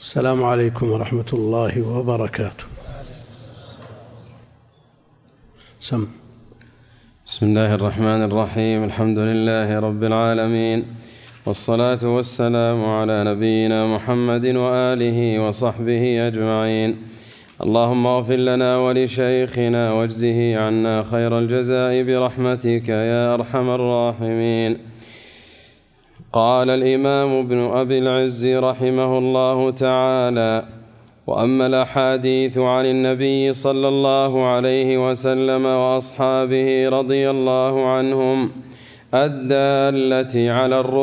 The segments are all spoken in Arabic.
السلام عليكم ورحمة الله وبركاته. بسم الله الرحمن الرحيم. الحمد لله رب العالمين، والصلاة والسلام على نبينا محمد وآله وصحبه أجمعين. اللهم اغفر لنا ولشيخنا واجزه عنا خير الجزاء برحمتك يا أرحم الراحمين. قال الإمام ابن أبي العز رحمه الله تعالى: وأما الأحاديث عن النبي صلى الله عليه وسلم وأصحابه رضي الله عنهم الدالة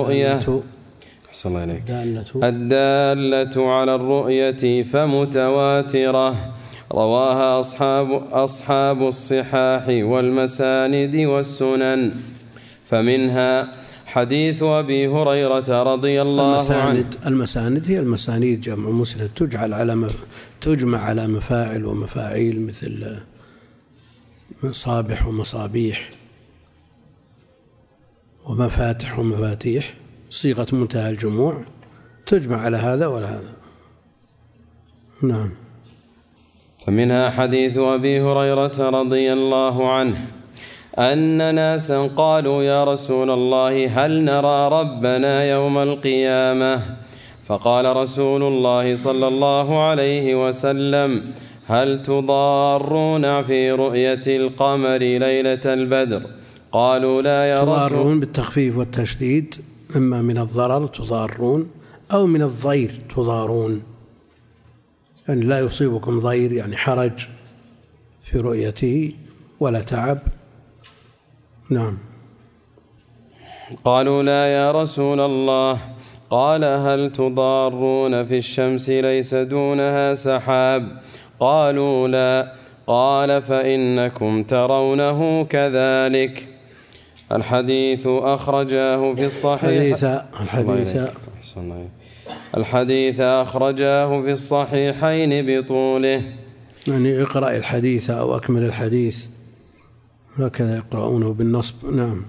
على الرؤية فمتواترة، رواها أصحاب الصحاح والمساند والسنن. فمنها حديث أبي هريرة رضي الله عنه. المساند هي المسانيد، جمع مسند، تجمع على مفاعل ومفاعيل، مثل مصابح ومصابيح ومفاتح ومفاتيح، صيغة منتهى الجموع، تجمع على هذا ولا هذا. نعم. فمنها حديث أبي هريرة رضي الله عنه أن ناسا قالوا: يا رسول الله، هل نرى ربنا يوم القيامة؟ فقال رسول الله صلى الله عليه وسلم: هل تضارون في رؤية القمر ليلة البدر؟ قالوا: لا يا رسول الله. تضارون بالتخفيف والتشديد، إما من الضرر تضارون أو من الضير تضارون، يعني لا يصيبكم ضير، يعني حرج في رؤيته ولا تعب. نعم. قالوا: لا يا رسول الله. قال: هل تضارون في الشمس ليس دونها سحاب؟ قالوا: لا. قال: فإنكم ترونه كذلك. الحديث أخرجاه في الحديث أخرجاه في الصحيحين بطوله. يعني اقرأ الحديث أو أكمل الحديث، هكذا يقرؤونه بالنصب. نعم.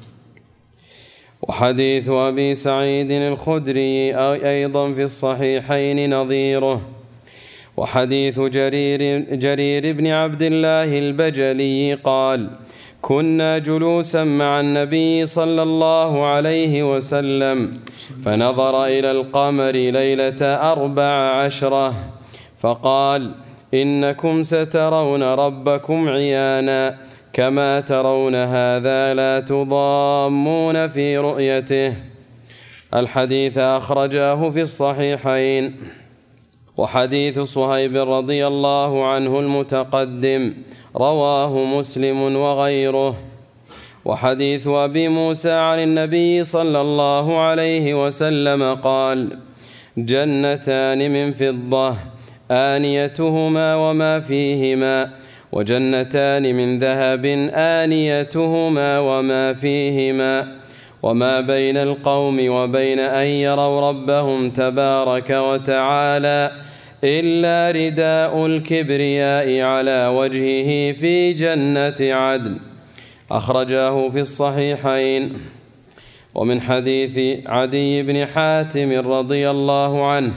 وحديث أبي سعيد الخدري أيضا في الصحيحين نظيره. وحديث جرير بن عبد الله البجلي قال: كنا جلوسا مع النبي صلى الله عليه وسلم، فنظر إلى القمر ليلة 14 فقال: إنكم سترون ربكم عيانا كما ترون هذا، لا تضامون في رؤيته. الحديث أخرجاه في الصحيحين. وحديث صهيب رضي الله عنه المتقدم رواه مسلم وغيره. وحديث أبي موسى عن النبي صلى الله عليه وسلم قال: جنتان من فضة آنيتهما وما فيهما، وجنتان من ذهب آنيتهما وما فيهما، وما بين القوم وبين أن يروا ربهم تبارك وتعالى إلا رداء الكبرياء على وجهه في جنة عدن. أخرجاه في الصحيحين. ومن حديث عدي بن حاتم رضي الله عنه: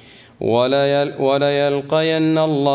وليلقين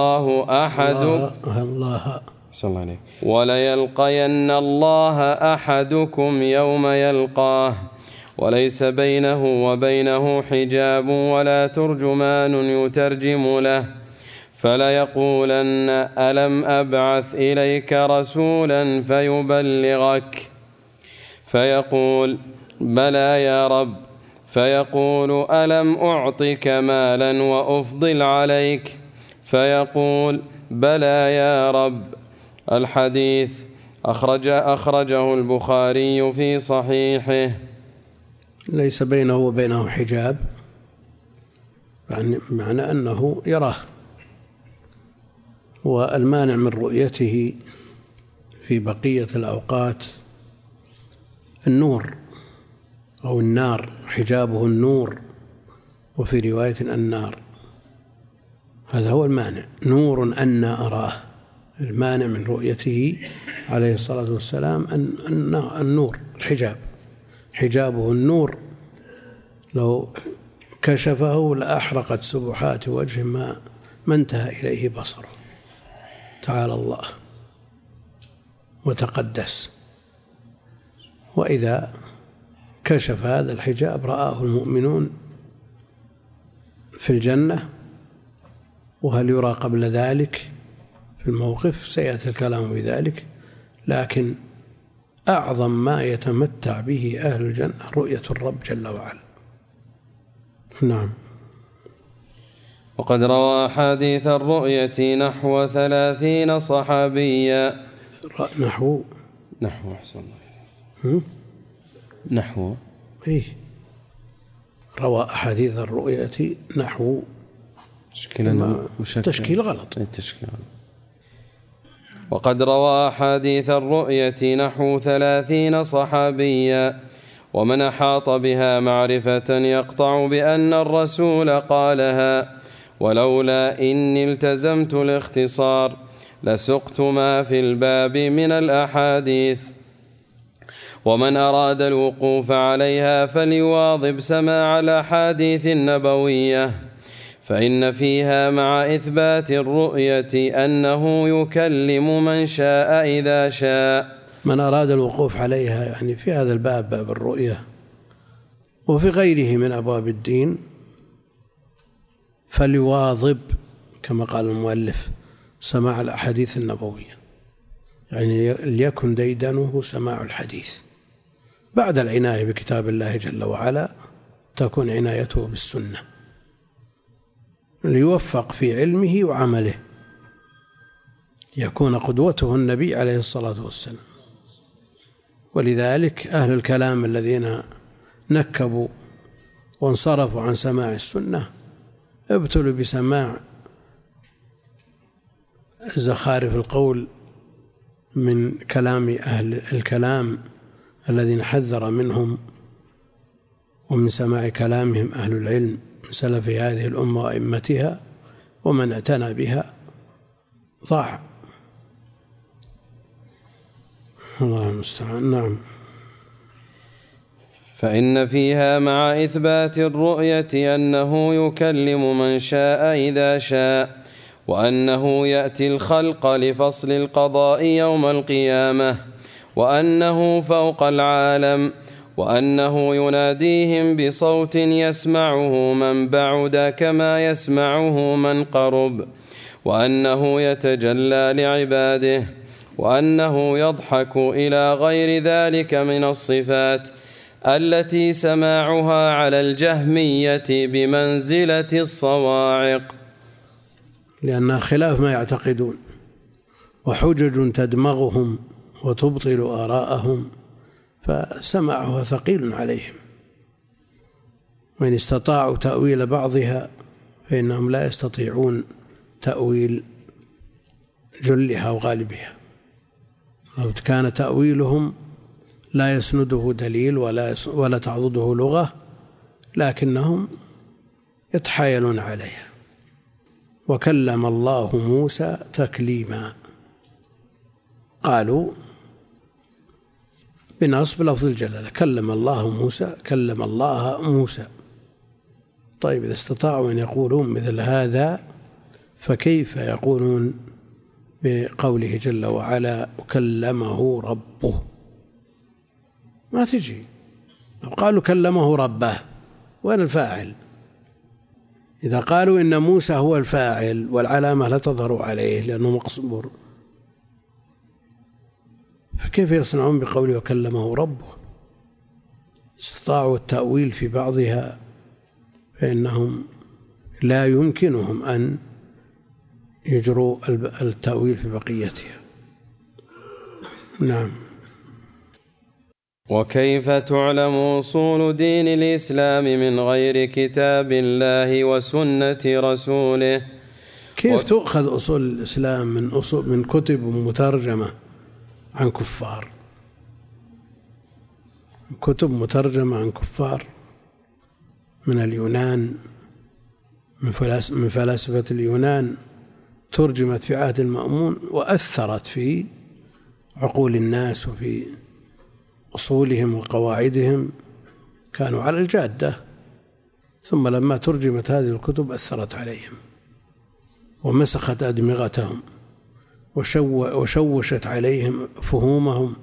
الله أحدكم يوم يلقاه وليس بينه وبينه حجاب ولا ترجمان يترجم له، فليقولن: ألم أبعث إليك رسولا فيبلغك؟ فيقول: بلى يا رب. فيقول: ألم أعطك مالا وأفضل عليك؟ فيقول: بلى يا رب. الحديث أخرجه البخاري في صحيحه. ليس بينه وبينه حجاب، يعني معنى أنه يراه. والمانع من رؤيته في بقية الأوقات النور أو النار، حجابه النور، وفي رواية النار. هذا هو المانع، نور أنا أراه. المانع من رؤيته عليه الصلاة والسلام النور، الحجاب، حجابه النور. لو كشفه لأحرقت سبحات وجه ما انتهى إليه بصره. تعالى الله وتقدس. وإذا كشف هذا الحجاب رآه المؤمنون في الجنة. وهل يرى قبل ذلك في الموقف؟ سيأتي الكلام بذلك. لكن أعظم ما يتمتع به أهل الجنة رؤية الرب جل وعلا. نعم. وقد روى أحاديث الرؤية نحو 30 صحابيا. نحو أحسن الله. نحو إيه، روى أحاديث الرؤية نحو تشكيل غلط. وقد روى أحاديث الرؤية نحو 30 صحابيا، ومن أحاط بها معرفة يقطع بأن الرسول قالها، ولولا إني التزمت الاختصار لسقت ما في الباب من الأحاديث. ومن أراد الوقوف عليها فليواظب سماع الأحاديث النبوية، فإن فيها مع إثبات الرؤية أنه يكلم من شاء إذا شاء. من أراد الوقوف عليها يعني في هذا الباب، باب الرؤية، وفي غيره من أبواب الدين، فليواظب كما قال المؤلف سماع الأحاديث النبوية، يعني ليكن ديدنه سماع الحديث. بعد العناية بكتاب الله جل وعلا تكون عنايته بالسنة، ليوفق في علمه وعمله، يكون قدوته النبي عليه الصلاة والسلام. ولذلك أهل الكلام الذين نكبوا وانصرفوا عن سماع السنة ابتلوا بسماع زخارف القول من كلام أهل الكلام الذين حذر منهم، ومن سماع كلامهم أهل العلم من سلف هذه الأمة وأئمتها، ومن اعتنى بها ضاع. الله المستعان. نعم. فإن فيها مع إثبات الرؤية أنه يكلم من شاء إذا شاء، وأنه يأتي الخلق لفصل القضاء يوم القيامة، وأنه فوق العالم، وأنه يناديهم بصوت يسمعه من بعد كما يسمعه من قرب، وأنه يتجلى لعباده، وأنه يضحك إلى غير ذلك من الصفات التي سماعها على الجهمية بمنزلة الصواعق، لأنها خلاف ما يعتقدون، وحجج تدمغهم وتبطل آراءهم، فسماعها ثقيل عليهم. وإن استطاعوا تأويل بعضها فإنهم لا يستطيعون تأويل جلها وغالبها. لو كان تأويلهم لا يسنده دليل ولا تعضده لغة، لكنهم يتحايلون عليها. وكلم الله موسى تكليما، قالوا بنصب لفظ الجلالة، كلم الله موسى، كلم الله موسى. طيب إذا استطاعوا أن يقولون مثل هذا فكيف يقولون بقوله جل وعلا وكلمه ربه؟ ما تجي. لو قالوا كلمه ربه وين الفاعل؟ إذا قالوا إن موسى هو الفاعل والعلامة لا تظهر عليه لأنه مقصور، فكيف يصنعون بقوله وكلمه ربه؟ استطاعوا التأويل في بعضها فإنهم لا يمكنهم أن يجروا التأويل في بقيتها. نعم. وكيف تعلم أصول دين الإسلام من غير كتاب الله وسنة رسوله؟ كيف تؤخذ أصول الإسلام من كتب مترجمة عن كفار، كتب مترجمة عن كفار من اليونان، من فلاسفة اليونان، ترجمت في عهد المأمون وأثرت في عقول الناس وفي أصولهم وقواعدهم، كانوا على الجادة، ثم لما ترجمت هذه الكتب أثرت عليهم ومسخت أدمغتهم وشوشت عليهم فهومهم،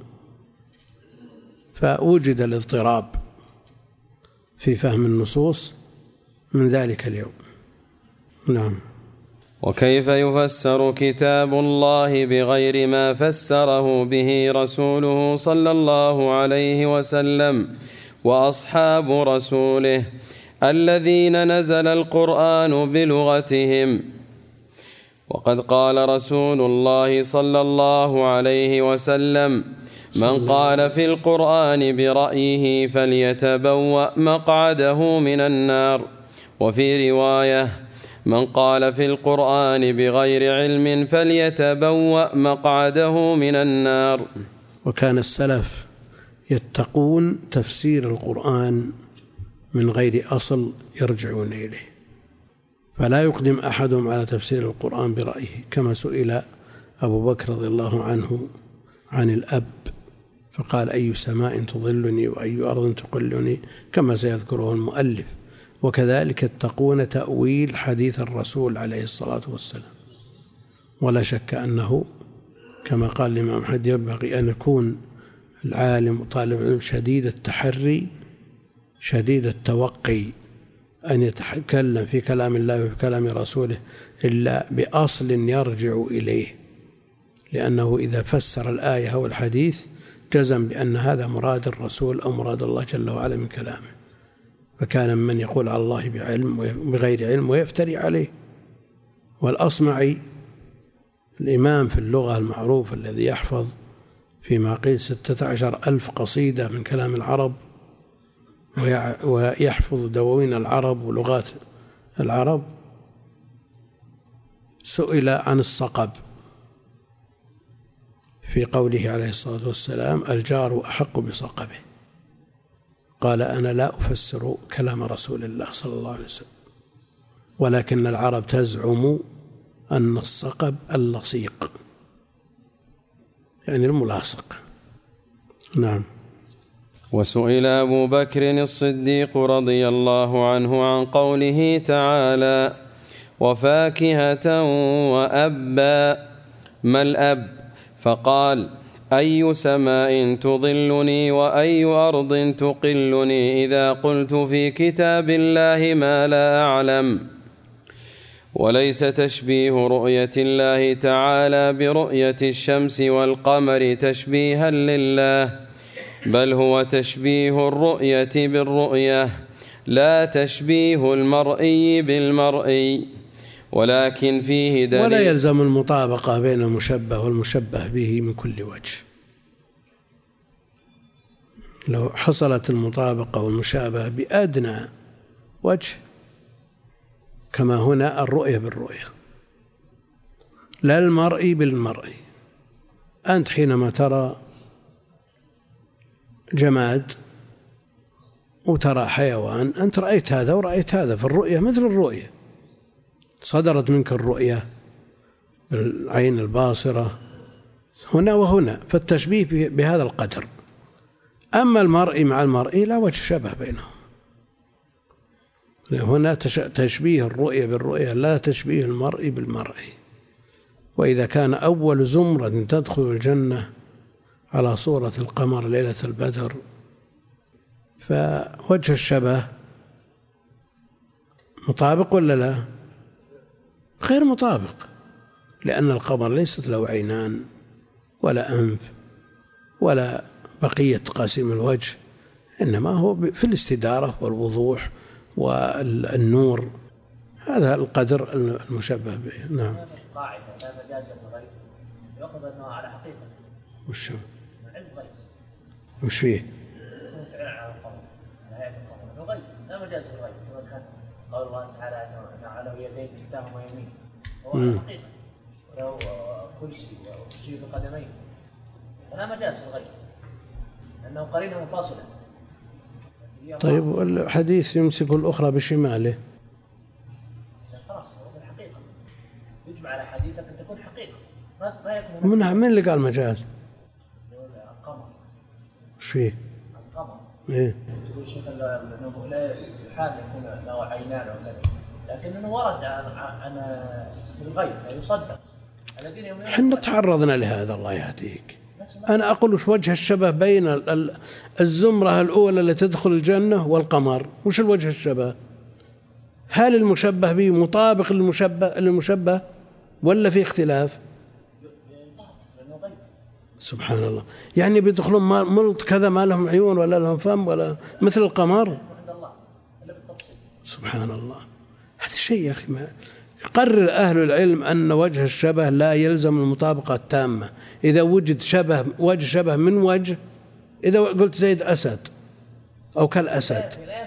فوجد الاضطراب في فهم النصوص من ذلك اليوم. نعم. وكيف يفسر كتاب الله بغير ما فسره به رسوله صلى الله عليه وسلم وأصحاب رسوله الذين نزل القرآن بلغتهم؟ وقد قال رسول الله صلى الله عليه وسلم: من قال في القرآن برأيه فليتبوأ مقعده من النار. وفي رواية: من قال في القرآن بغير علم فليتبوأ مقعده من النار. وكان السلف يتقون تفسير القرآن من غير أصل يرجعون إليه، فلا يقدم أحدهم على تفسير القرآن برأيه، كما سئل أبو بكر رضي الله عنه عن الأب فقال: أي سماء تظلني وأي أرض تقلني، كما سيذكره المؤلف. وكذلك يتقون تأويل حديث الرسول عليه الصلاة والسلام. ولا شك أنه كما قال الإمام أحمد ينبغي أن يكون العالم وطالب العلم شديد التحري شديد التوقي، أن يتكلم في كلام الله وفي كلام رسوله إلا بأصل يرجع إليه، لأنه إذا فسر الآية أو الحديث جزم بأن هذا مراد الرسول أو مراد الله جل وعلا من كلامه. فكان من يقول على الله بعلم وبغير علم ويفتري عليه. والأصمعي الإمام في اللغة المعروف الذي يحفظ فيما قيل 16,000 قصيدة من كلام العرب ويحفظ دواوين العرب ولغات العرب، سئل عن الصقب في قوله عليه الصلاة والسلام: الجار أحق بصقبه. قال: أنا لا أفسر كلام رسول الله صلى الله عليه وسلم، ولكن العرب تزعم أن الصقب اللصيق، يعني الملاصق. نعم. وسئل أبو بكر الصديق رضي الله عنه عن قوله تعالى: وفاكهة وأبا، ما الأب؟ فقال: أي سماء تظلني وأي أرض تقلني إذا قلت في كتاب الله ما لا أعلم. وليس تشبيه رؤية الله تعالى برؤية الشمس والقمر تشبيها لله، بل هو تشبيه الرؤية بالرؤية، لا تشبيه المرئي بالمرئي، ولكن فيه دليل. ولا يلزم المطابقة بين المشبه والمشبه به من كل وجه. لو حصلت المطابقة والمشابهة بأدنى وجه، كما هنا الرؤية بالرؤية لا المرئي بالمرئي. أنت حينما ترى جماد وترى حيوان، أنت رأيت هذا ورأيت هذا، في الرؤية مثل الرؤية، صدرت منك الرؤية بالعين الباصرة هنا وهنا، فالتشبيه بهذا القدر. أما المرئي مع المرئي لا وجه شبه بينهم، هنا تشبيه الرؤية بالرؤية لا تشبيه المرئي بالمرئي. وإذا كان أول زمرة تدخل الجنة على صورة القمر ليلة البدر، فوجه الشبه مطابق ولا لا؟ غير مطابق، لأن القمر ليست له عينان ولا أنف ولا بقية تقاسيم الوجه، إنما هو في الاستدارة والوضوح والنور، هذا القدر المشبه به. نعم. قاعدة لا مجاز الغيب يأخذ أنه على حقيقة. وش علم غيب. وش فيه؟ فعل على القمر، على هيئة القمر، الغيب لا مجاز الغيب، سواء كان قول الله تعالى أنه على يدين كلتاهما يمين، هو على حقيقة، ولو كرسي وكرسي بقدمين، فلا مجاز الغيب، لأنه قرينة منفصلة. طيب والحديث يمسك الأخرى بشماله، خلاص هو بالحقيقة يجمع على حديثك أن تكون حقيقة. من اللي قال مجاز؟ القمر. وش فيه؟ القمر إيه؟ يقول شيخ أنه لا يحال يكون له عينان أو كذا، لكنه ورد عن الغيب فيصدق. احنا تعرضنا لهذا الله يهديك. أنا أقول وش وجه الشبه بين الزمرة الأولى التي تدخل الجنة والقمر؟ وش الوجه الشبه؟ هل المشبه به مطابق للمشبه ولا في اختلاف؟ سبحان الله. يعني بيدخلون ملط كذا ما لهم عيون ولا لهم فم ولا مثل القمر؟ سبحان الله. هذا الشيء يا أخي ما يقرر أهل العلم أن وجه الشبه لا يلزم المطابقة التامة. إذا وجد وجه شبه من وجه، إذا قلت زيد أسد أو كالأسد،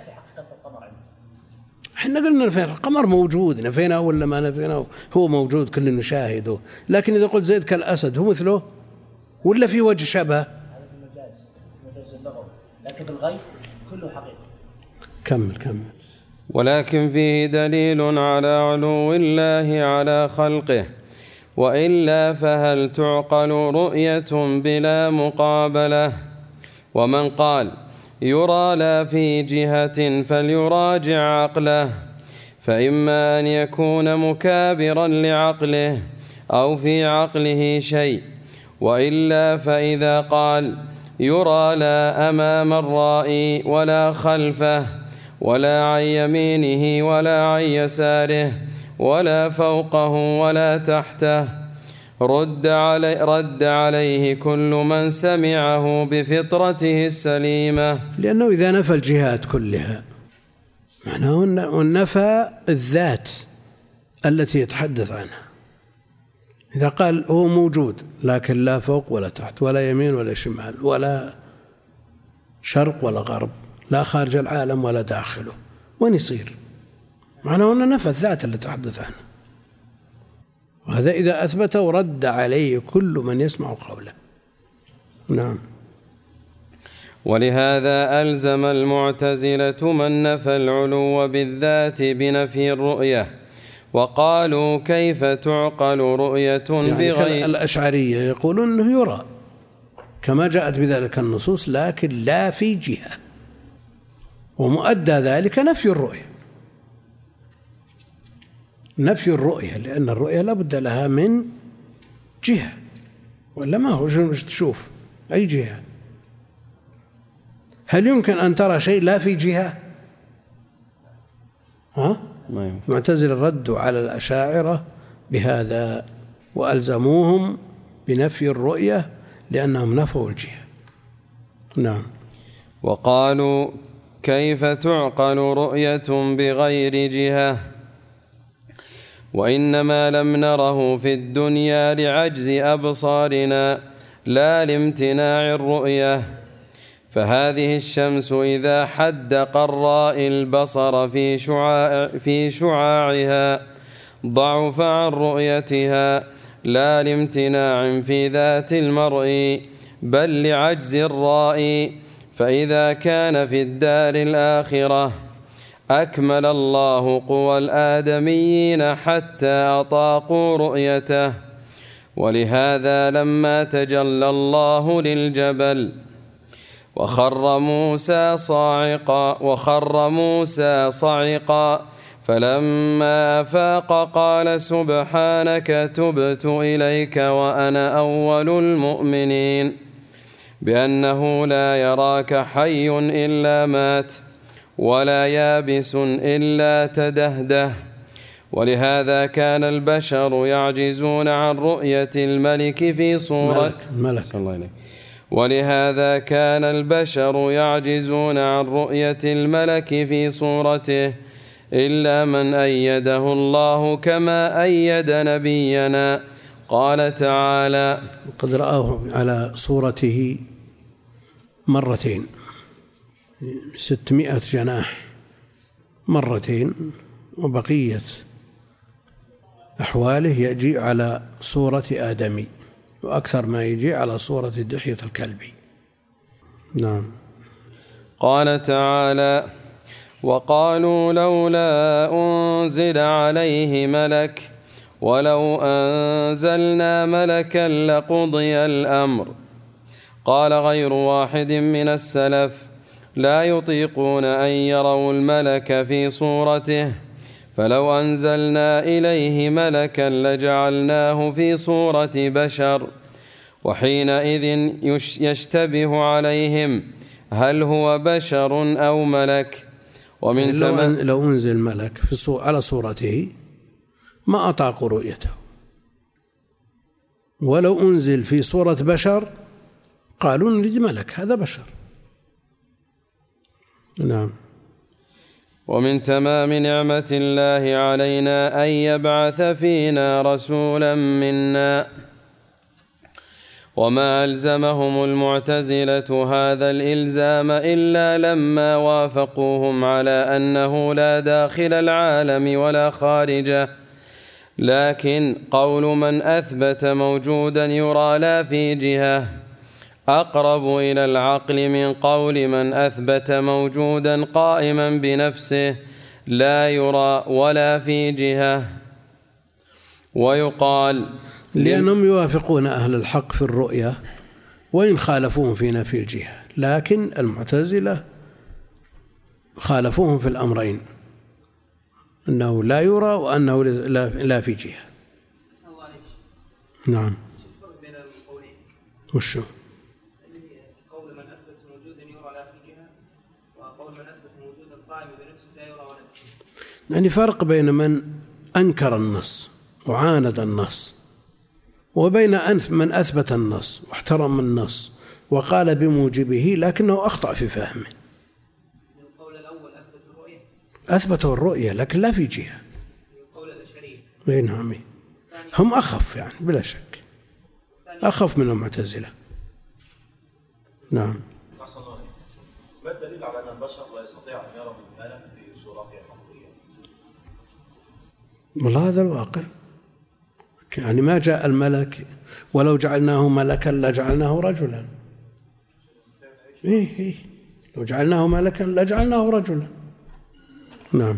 احنا قلنا نفينا القمر موجود، نفينا ولا ما نفينا هو موجود كل نشاهده. لكن إذا قلت زيد كالأسد هو مثله ولا في وجه شبه؟ هذا المجاز اللغوي، لكن الغيب كله حقيقة. كمل. ولكن فيه دليل على علو الله على خلقه، وإلا فهل تعقل رؤية بلا مقابلة؟ ومن قال يرى لا في جهة فليراجع عقله، فإما أن يكون مكابرا لعقله أو في عقله شيء، وإلا فإذا قال يرى لا أمام الرائي ولا خلفه ولا عن يمينه ولا عن يساره ولا فوقه ولا تحته، رد عليه كل من سمعه بفطرته السليمة. لأنه إذا نفى الجهات كلها معناه نفى الذات التي يتحدث عنها. إذا قال هو موجود لكن لا فوق ولا تحت ولا يمين ولا شمال ولا شرق ولا غرب، لا خارج العالم ولا داخله، وين يصير؟ معناه أنه نفى الذات التي تحدث عنها. وهذا إذا أثبته رد عليه كل من يسمع قوله. نعم. ولهذا ألزم المعتزلة من نفى العلو بالذات بنفي الرؤية، وقالوا كيف تعقل رؤية يعني بغير. الأشعرية يقولون أنه يرى كما جاءت بذلك النصوص لكن لا في جهة، ومؤدى ذلك نفي الرؤية لأن الرؤية لا بد لها من جهة، ولا ما هو مش تشوف أي جهة. هل يمكن أن ترى شيء لا في جهة؟ معتزلة ردوا على الأشاعرة بهذا وألزموهم بنفي الرؤية لأنهم نفوا الجهة. نعم. وقالوا كيف تعقل رؤية بغير جهة، وإنما لم نره في الدنيا لعجز أبصارنا لا لامتناع الرؤية. فهذه الشمس إذا حدق الرائي البصر في شعاعها ضعف عن رؤيتها لا لامتناع في ذات المرء بل لعجز الرائي. فإذا كان في الدار الآخرة أكمل الله قوى الآدميين حتى أطاقوا رؤيته. ولهذا لما تجلى الله للجبل وخر موسى صعقا فلما أفاق قال سبحانك تبت إليك وأنا أول المؤمنين، بأنه لا يراك حي إلا مات ولا يابس إلا تدهده. ولهذا كان البشر يعجزون عن رؤية الملك في صورة ولهذا كان البشر يعجزون عن رؤية الملك في صورته إلا من أيده الله كما أيد نبينا. قال تعالى قد رآه على صورته مرتين 600 جناح مرتين، وبقية أحواله يجي على صورة آدمي، وأكثر ما يجي على صورة دحية الكلبي. نعم. قال تعالى وقالوا لولا أنزل عليه ملك ولو أنزلنا ملكا لقضي الأمر. قال غير واحد من السلف لا يطيقون أن يروا الملك في صورته، فلو أنزلنا إليه ملكا لجعلناه في صورة بشر، وحينئذ يشتبه عليهم هل هو بشر أو ملك. ومن لو أنزل ملك على صورته ما أطاقوا رؤيته، ولو أنزل في صورة بشر قالوا نريد ملك، هذا بشر. نعم. ومن تمام نعمة الله علينا أن يبعث فينا رسولا منا، وما ألزمهم المعتزلة هذا الإلزام إلا لما وافقوهم على أنه لا داخل العالم ولا خارجه، لكن قول من أثبت موجودا يرى لا في جهة أقرب إلى العقل من قول من أثبت موجودا قائما بنفسه لا يرى ولا في جهة. ويقال لأنهم يوافقون أهل الحق في الرؤية وإن خالفوهم في نفي الجهة، لكن المعتزلة خالفوهم في الأمرين، أنه لا يرى وأنه لا في جهة. نعم. وشو؟ قول من أثبت موجودا يرى لا في جهة، وقول من أثبت موجودا قائم بنفسه لا يرى ولا في جهة. يعني فرق بين من أنكر النص وعاند النص، وبين من أثبت النص واحترم النص وقال بموجبه لكنه أخطأ في فهمه. القول الأول أثبت الرؤية، أثبتوا الرؤية لكن لا في جهة. القول الأشعري. نعم. هم أخف يعني بلا شك، أخف من المعتزلة. نعم. ما الدليل على أن البشر لا يستطيع أن يروا الملك في صورته الحقيقية؟ والله هذا الواقع، يعني ما جاء الملك، ولو جعلناه ملكا لجعلناه رجلا. إيه لو جعلناه ملكا لجعلناه رجلا. نعم.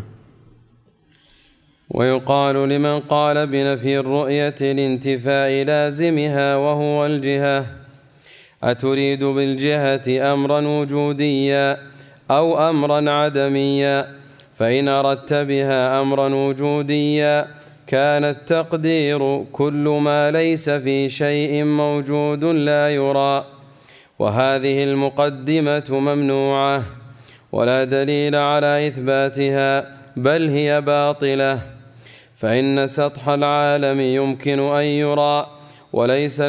ويقال لمن قال بنفي الرؤية لانتفاء لازمها وهو الجهة أتريد بالجهة أمرا وجوديا أو أمرا عدميا؟ فإن أردت بها أمرا وجوديا كان التقدير كل ما ليس في شيء موجود لا يرى، وهذه المقدمة ممنوعة ولا دليل على إثباتها بل هي باطلة، فإن سطح العالم يمكن أن يرى وليس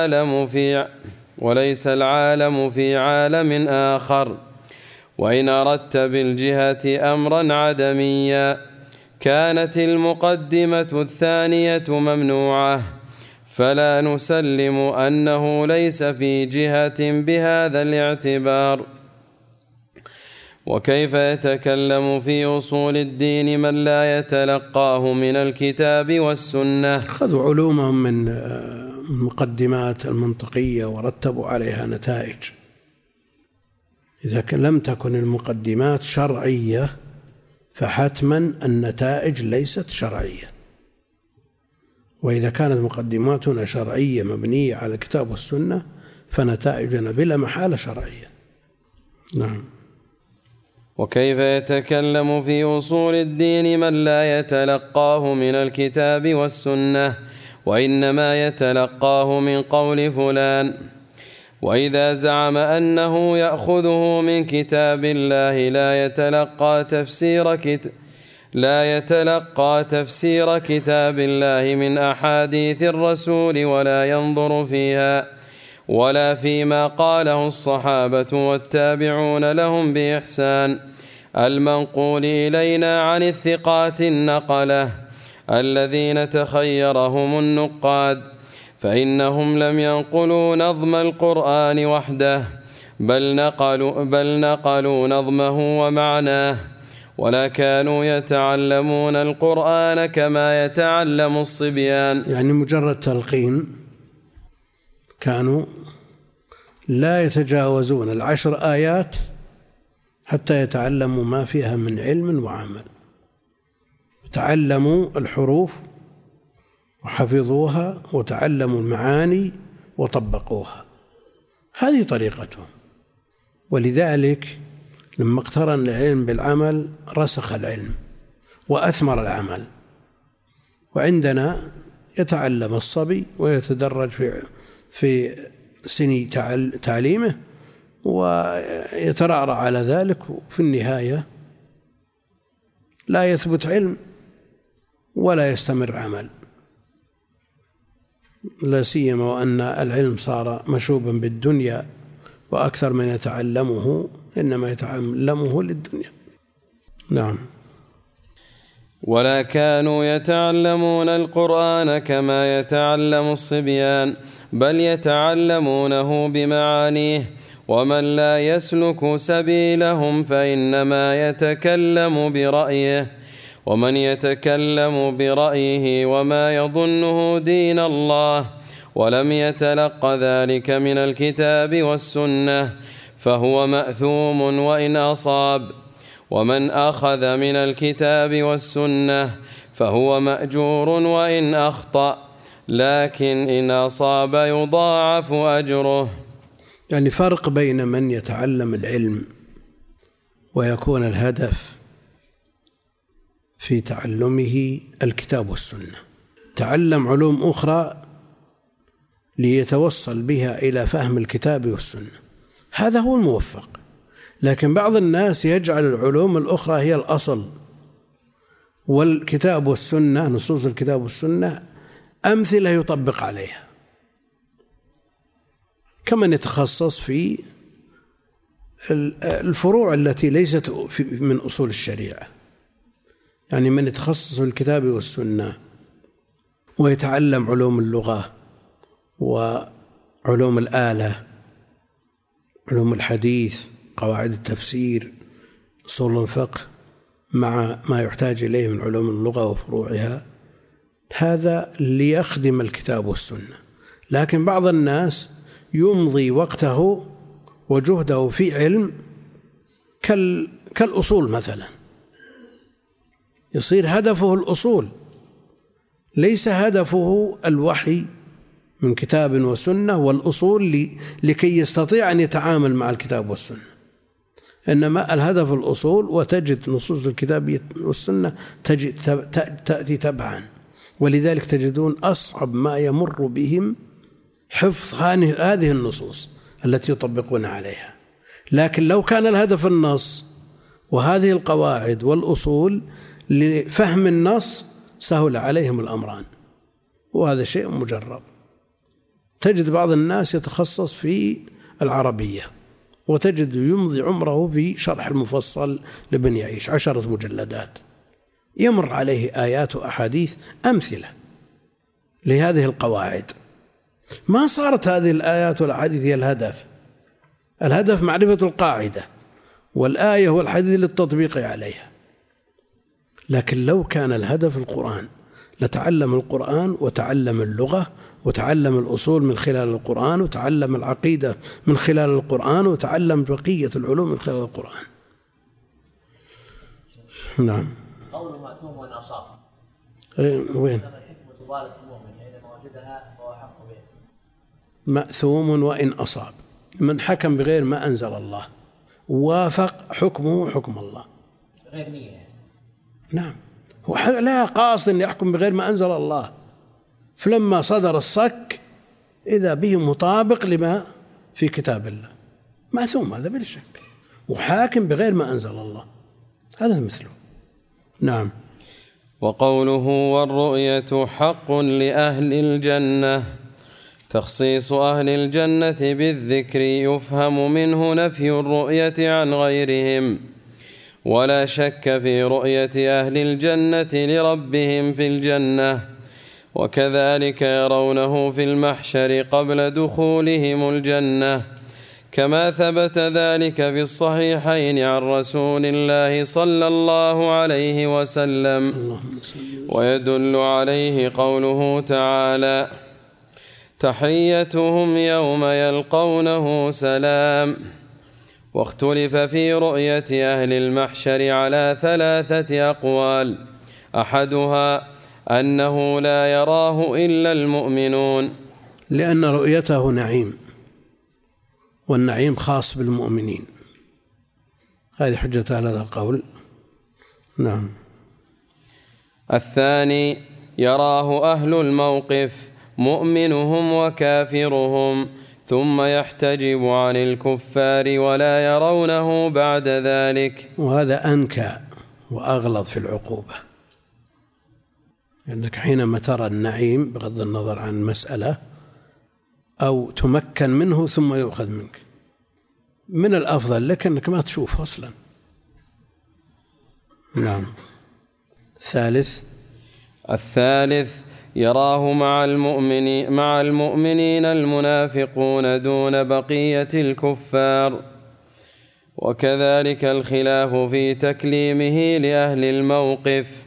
العالم في عالم آخر. وإن أردت بالجهة أمرا عدميا كانت المقدمة الثانية ممنوعة، فلا نسلم أنه ليس في جهة بهذا الاعتبار. وكيف يتكلم في أصول الدين من لا يتلقاه من الكتاب والسنة؟ أخذوا علومهم من المقدمات المنطقية ورتبوا عليها نتائج. إذا لم تكن المقدمات شرعية فحتما النتائج ليست شرعية، وإذا كانت مقدماتنا شرعية مبنية على الكتاب والسنة فنتائجنا بلا محالة شرعية. نعم. وكيف يتكلم في أصول الدين من لا يتلقاه من الكتاب والسنة وإنما يتلقاه من قول فلان؟ وإذا زعم أنه يأخذه من كتاب الله لا يتلقى تفسير كتاب الله من أحاديث الرسول ولا ينظر فيها ولا فيما قاله الصحابة والتابعون لهم بإحسان المنقول إلينا عن الثقات النقلة الذين تخيرهم النقاد، فإنهم لم ينقلوا نظم القرآن وحده بل نقلوا نظمه ومعناه، ولا كانوا يتعلمون القرآن كما يتعلم الصبيان. يعني مجرد تلقين، كانوا لا يتجاوزون 10 آيات حتى يتعلموا ما فيها من علم وعمل، تعلموا الحروف وحفظوها وتعلموا المعاني وطبقوها، هذه طريقتهم. ولذلك لما اقترن العلم بالعمل رسخ العلم وأثمر العمل. وعندنا يتعلم الصبي ويتدرج في سن تعليمه ويترعرع على ذلك، وفي النهاية لا يثبت علم ولا يستمر عمل، لا سيما وأن العلم صار مشوبا بالدنيا، وأكثر من يتعلمه إنما يتعلمه للدنيا. نعم. ولا كانوا يتعلمون القرآن كما يتعلم الصبيان، بل يتعلمونه بمعانيه، ومن لا يسلك سبيلهم فإنما يتكلم برأيه، ومن يتكلم برأيه وما يظنه دين الله ولم يتلق ذلك من الكتاب والسنة فهو مأثوم وإن أصاب، ومن أخذ من الكتاب والسنة فهو مأجور وإن أخطأ، لكن إن أصاب يضاعف أجره. يعني فرق بين من يتعلم العلم ويكون الهدف في تعلمه الكتاب والسنة، تعلم علوم أخرى ليتوصل بها إلى فهم الكتاب والسنة، هذا هو الموفق. لكن بعض الناس يجعل العلوم الأخرى هي الأصل، والكتاب والسنة نصوص الكتاب والسنة أمثلة يطبق عليها، كمن يتخصص في الفروع التي ليست من أصول الشريعة، يعني من يتخصص في الكتاب والسنة ويتعلم علوم اللغة وعلوم الآلة، علوم الحديث، قواعد التفسير، أصول الفقه، مع ما يحتاج إليه من علوم اللغة وفروعها، هذا ليخدم الكتاب والسنة. لكن بعض الناس يمضي وقته وجهده في علم كالأصول مثلا، يصير هدفه الأصول، ليس هدفه الوحي من كتاب وسنة والأصول لكي يستطيع أن يتعامل مع الكتاب والسنة، إنما الهدف الأصول. وتجد نصوص الكتاب والسنة تأتي تبعا، ولذلك تجدون أصعب ما يمر بهم حفظ هذه النصوص التي يطبقون عليها. لكن لو كان الهدف النص وهذه القواعد والأصول لفهم النص سهل عليهم الأمران، وهذا شيء مجرب. تجد بعض الناس يتخصص في العربية وتجد يمضي عمره في شرح المفصل لابن يعيش 10 مجلدات، يمر عليه آيات وأحاديث أمثلة لهذه القواعد. ما صارت هذه الآيات والأحاديث هي الهدف، الهدف معرفة القاعدة والآية والحديث للتطبيق عليها. لكن لو كان الهدف القرآن لتعلم القرآن وتعلم اللغة وتعلم الأصول من خلال القرآن وتعلم العقيدة من خلال القرآن وتعلم بقية العلوم من خلال القرآن. نعم. قول مأثوم وإن أصاب، وين؟ الحكمة تبارك المؤمن حينما وجدها فهو حق به. مأثوم وإن أصاب، من حكم بغير ما أنزل الله وافق حكمه حكم الله غير نية. نعم، هو لا قاصد أن يحكم بغير ما أنزل الله، فلما صدر الصك إذا به مطابق لما في كتاب الله، مأثوم هذا بلا شك، وحاكم بغير ما أنزل الله، هذا مثله. نعم. وقوله والرؤية حق لأهل الجنة، تخصيص أهل الجنة بالذكر يفهم منه نفي الرؤية عن غيرهم، ولا شك في رؤية أهل الجنة لربهم في الجنة، وكذلك يرونه في المحشر قبل دخولهم الجنة، كما ثبت ذلك في الصحيحين عن رسول الله صلى الله عليه وسلم. ويدل عليه قوله تعالى: تحيتهم يوم يلقونه سلام. واختلف في رؤية أهل المحشر على 3 أقوال، أحدها أنه لا يراه إلا المؤمنون، لأن رؤيته نعيم، والنعيم خاص بالمؤمنين. هذه حجة على هذا القول. نعم. الثاني يراه أهل الموقف مؤمنهم وكافرهم ثم يحتجب عن الكفار ولا يرونه بعد ذلك. وهذا أنكى وأغلظ في العقوبة، لأنك حينما ترى النعيم بغض النظر عن مسألة أو تمكن منه ثم يؤخذ منك، من الأفضل لك أنك ما تشوفه أصلا. نعم. الثالث يراه مع المؤمنين المنافقون دون بقية الكفار، وكذلك الخلاف في تكليمه لأهل الموقف.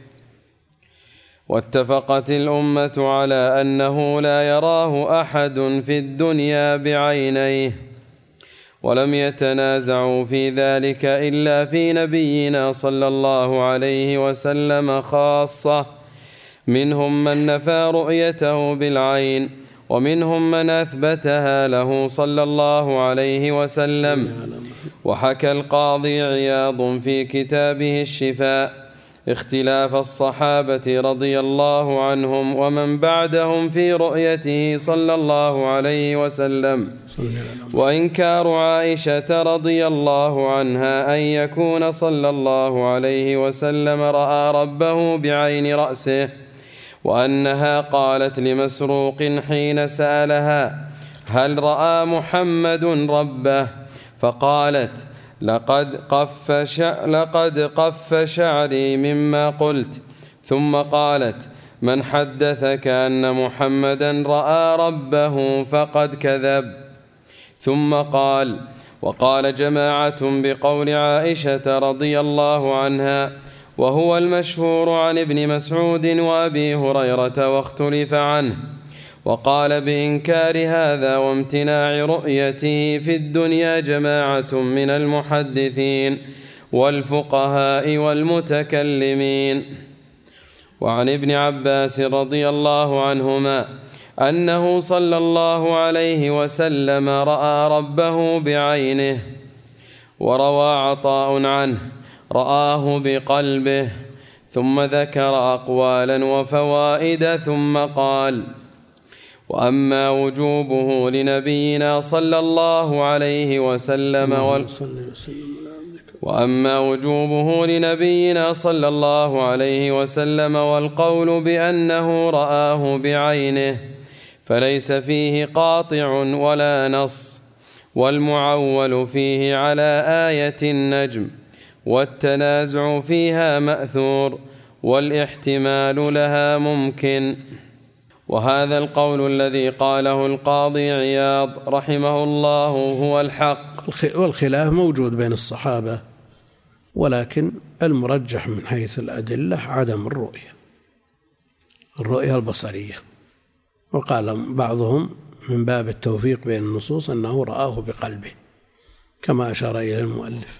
واتفقت الأمة على أنه لا يراه أحد في الدنيا بعينيه، ولم يتنازعوا في ذلك إلا في نبينا صلى الله عليه وسلم خاصة، منهم من نفى رؤيته بالعين ومنهم من أثبتها له صلى الله عليه وسلم. وحكى القاضي عياض في كتابه الشفاء اختلاف الصحابة رضي الله عنهم ومن بعدهم في رؤيته صلى الله عليه وسلم، وإنكار عائشة رضي الله عنها أن يكون صلى الله عليه وسلم رأى ربه بعين رأسه، وأنها قالت لمسروق حين سألها هل رأى محمد ربه، فقالت لقد قف شعري مما قلت، ثم قالت من حدثك أن محمدا رأى ربه فقد كذب. ثم قال وقال جماعة بقول عائشة رضي الله عنها، وهو المشهور عن ابن مسعود وأبي هريرة واختلف عنه، وقال بإنكار هذا وامتناع رؤيته في الدنيا جماعة من المحدثين والفقهاء والمتكلمين. وعن ابن عباس رضي الله عنهما أنه صلى الله عليه وسلم رأى ربه بعينه. وروى عطاء عنه رآه بقلبه، ثم ذكر أقوالا وفوائد ثم قال وأما وجوبه لنبينا صلى الله عليه وسلم والقول بأنه رآه بعينه فليس فيه قاطع ولا نص، والمعول فيه على آية النجم، والتنازع فيها مأثور، والاحتمال لها ممكن. وهذا القول الذي قاله القاضي عياض رحمه الله هو الحق. والخلاف موجود بين الصحابة، ولكن المرجح من حيث الأدلة عدم الرؤية البصرية. وقال بعضهم من باب التوفيق بين النصوص أنه رآه بقلبه كما أشار إلى المؤلف.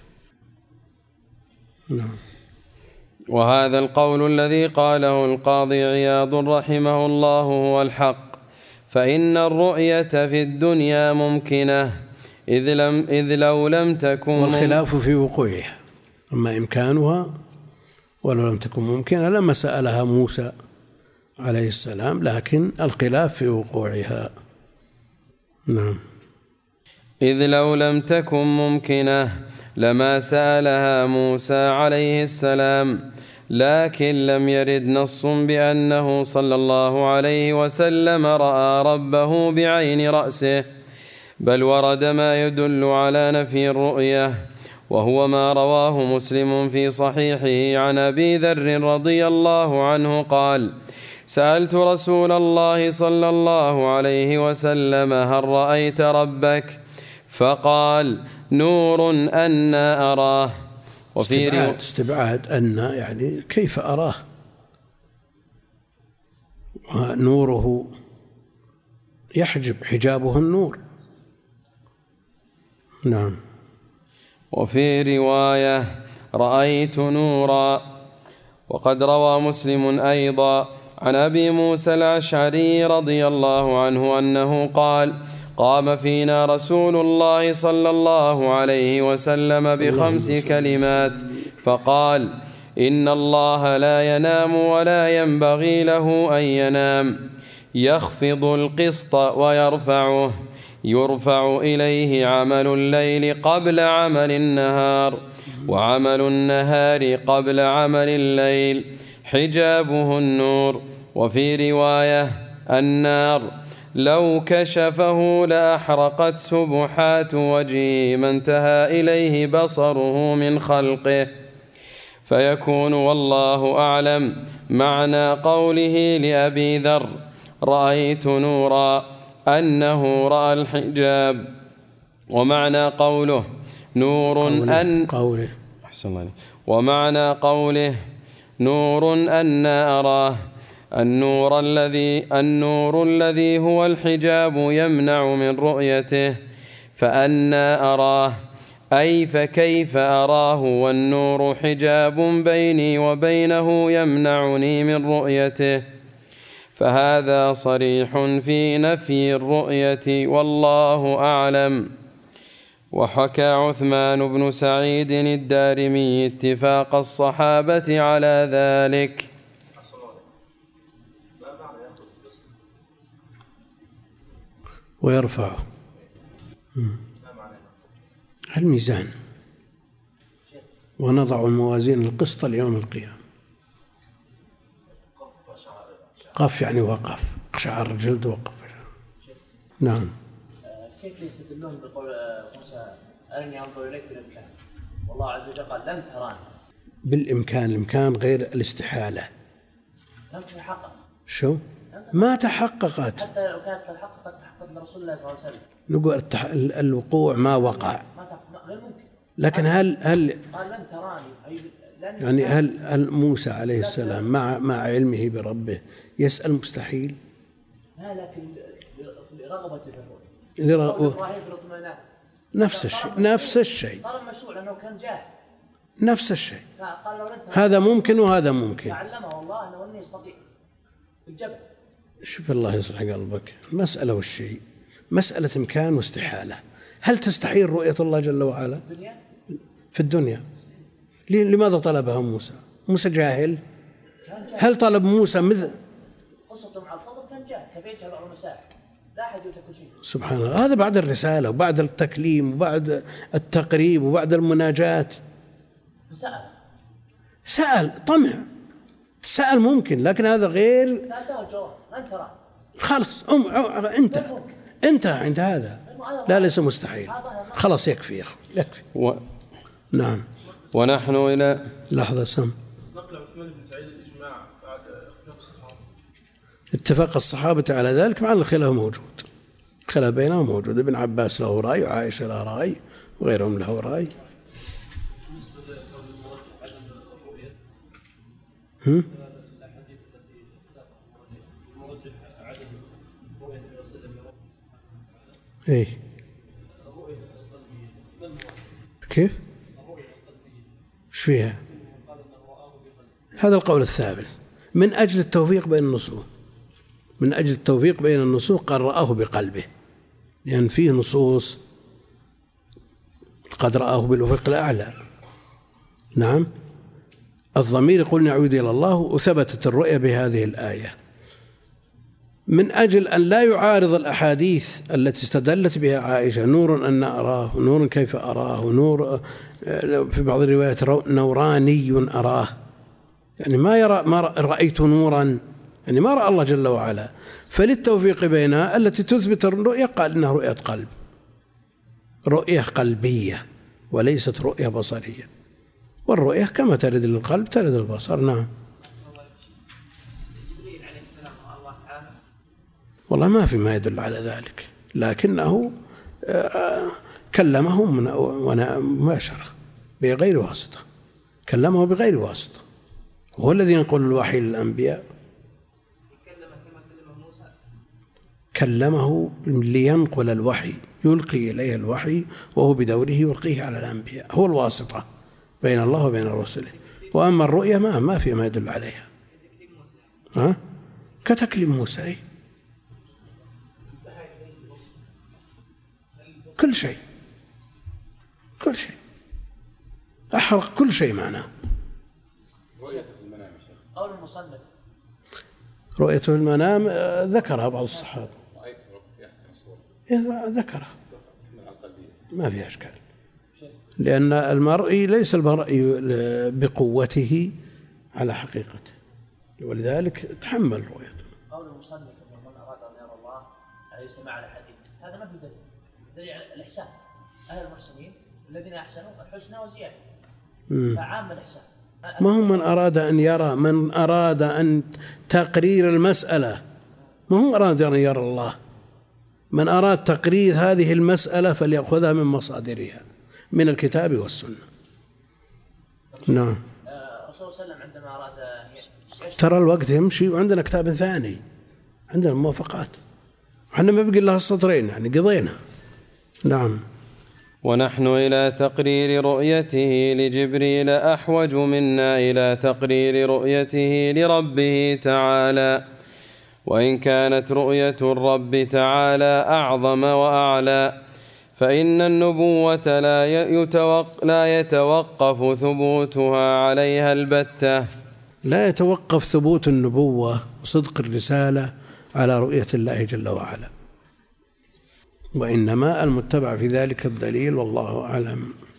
نعم. وهذا القول الذي قاله القاضي عياض رحمه الله هو الحق، فإن الرؤية في الدنيا ممكنة إذ لو لم تكن، والخلاف في وقوعها، أما إمكانها ولو لم تكن ممكنة لما سألها موسى عليه السلام، لكن الخلاف في وقوعها. نعم. إذ لو لم تكن ممكنة لما سألها موسى عليه السلام، لكن لم يرد نص بأنه صلى الله عليه وسلم رأى ربه بعين رأسه، بل ورد ما يدل على نفي الرؤية، وهو ما رواه مسلم في صحيحه عن أبي ذر رضي الله عنه قال سألت رسول الله صلى الله عليه وسلم هل رأيت ربك؟ فقال نور أنا أراه. وفي استبعاد أن يعني كيف أراه، نوره يحجب، حجابه النور. نعم. وفي رواية رأيت نورا. وقد روى مسلم أيضا عن أبي موسى الأشعري رضي الله عنه أنه قال قام فينا رسول الله صلى الله عليه وسلم ب5 كلمات فقال: إن الله لا ينام ولا ينبغي له أن ينام، يخفض القسط ويرفعه، يرفع إليه عمل الليل قبل عمل النهار، وعمل النهار قبل عمل الليل، حجابه النور. وفي رواية: النار لو كشفه لأحرقت سبحات وجهه ما انتهى إليه بصره من خلقه. فيكون والله أعلم معنى قوله لأبي ذر: رأيت نورا، أنه رأى الحجاب. ومعنى قوله نور ومعنى قوله نور أنا أراه، النور الذي هو الحجاب يمنع من رؤيته، فأنا أراه أي فكيف أراه والنور حجاب بيني وبينه يمنعني من رؤيته. فهذا صريح في نفي الرؤية والله أعلم. وحكى عثمان بن سعيد الدارمي اتفاق الصحابة على ذلك. ويرفعه الميزان، ونضع الموازين القسط ليوم القيامة. قف يعني وقف، قشعر الجلد وقف. نعم. كيف يستدلون بقول موسى: أرني أنظر إليك بالإمكان، والله عز وجل قال: لن تراني. بالإمكان، الإمكان غير الاستحالة. لم تتحقق. شو؟ ما تحققت. حتى لو كانت تحققت لرسول الله صلى الله عليه وسلم. نقول الوقوع ما وقع. غير ممكن. لكن هل قال: لن تراني، يعني هل موسى عليه السلام مع علمه بربه يسأل مستحيل؟ لا، لكن لرغبته في الرؤية. نفس الشيء. قال المشروع لأنه كان جاهل. نفس الشيء. هذا ممكن وهذا ممكن. تعلمه الله أنه أني يستطيع الجبل. شوف الله يصلح قلبك، مسألة والشيء مسألة إمكان واستحالة. هل تستحيل رؤية الله جل وعلا في الدنيا؟ لماذا طلبها موسى؟ موسى جاهل؟ هل طلب موسى مثل قصته مع الخضر؟ كان جاهل. كيف يجهل بعض المسائل؟ لا أحد يدرك كل شيء. سبحان الله. هذا بعد الرسالة وبعد التكليم وبعد التقريب وبعد المناجاة. سأل طمع، سأل ممكن، لكن هذا غير. خلص انت عند هذا. لا، ليس مستحيل. خلاص يكفي. نعم. ونحن إلى لحظة سم. نقل عثمان بن سعيد الإجماع بعد اختلاف الصحابة. اتفاق الصحابة على ذلك مع الخلاف موجود، خلاف بينهم موجود. ابن عباس له رأي وعائشة له رأي وغيرهم له رأي. ايه كيف؟ ايش فيها؟ هذا القول الثابت من أجل التوفيق بين النصوص. من أجل التوفيق بين النصوص قال رآه بقلبه، لأن فيه نصوص قد رآه بالأفق الأعلى. نعم. الضمير يقول نعود إلى الله، وثبتت الرؤية بهذه الآية من أجل أن لا يعارض الأحاديث التي استدلت بها عائشة: نور أن أراه، نور كيف أراه، نور في بعض الروايات نوراني أراه، يعني ما رأيت نورا، يعني ما رأى الله جل وعلا. فللتوفيق بينها التي تثبت الرؤية قال إنها رؤية قلب، رؤية قلبية وليست رؤية بصرية. والرؤية كما ترد للقلب ترد البصر. نعم. والله ما في ما يدل على ذلك، لكنه كلمه مباشرة بغير واسطة، كلمه بغير واسطة، وهو الذي ينقل الوحي للأنبياء. كلمه لينقل الوحي، يلقي إليه الوحي، وهو بدوره يلقيه على الأنبياء، هو الواسطة بين الله وبين رسله. وأما الرؤية ما في ما يدل عليها. كتكليم موسى. كل شيء، كل شيء، أحرق كل شيء معناه. قول المصنف رؤيته في المنام ذكرها بعض الصحابة، ذكرها ما فيها أشكال، لأن المرئي ليس المرئي بقوته على حقيقته، ولذلك تحمل رؤيته. قول المصنف أنه من أراد أن يرى الله عليه سماع الحديث، هذا ما في دليل، دليل على الإحسان. أهل المحسنين الذين أحسنوا الحسنى وزيادة، فعام الإحسان. ما هو من أراد أن يرى، من أراد أن تقرير المسألة، ما هو أراد أن يرى الله. من أراد تقرير هذه المسألة فليأخذها من مصادرها من الكتاب والسنة. نعم. الرسول صلى الله عليه وسلم عندما أراد ترى الوقت يمشي وعندنا كتاب ثاني، عندنا موافقات، وحنا ما بقي لها السطرين يعني قضينا. نعم. ونحن إلى تقرير رؤيته لجبريل أحوج منا إلى تقرير رؤيته لربه تعالى، وإن كانت رؤية الرب تعالى أعظم وأعلى، فإن النبوة لا يتوقف ثبوتها عليها البتة. لا يتوقف ثبوت النبوة وصدق الرسالة على رؤية الله جل وعلا، وإنما المتبع في ذلك الدليل، والله أعلم.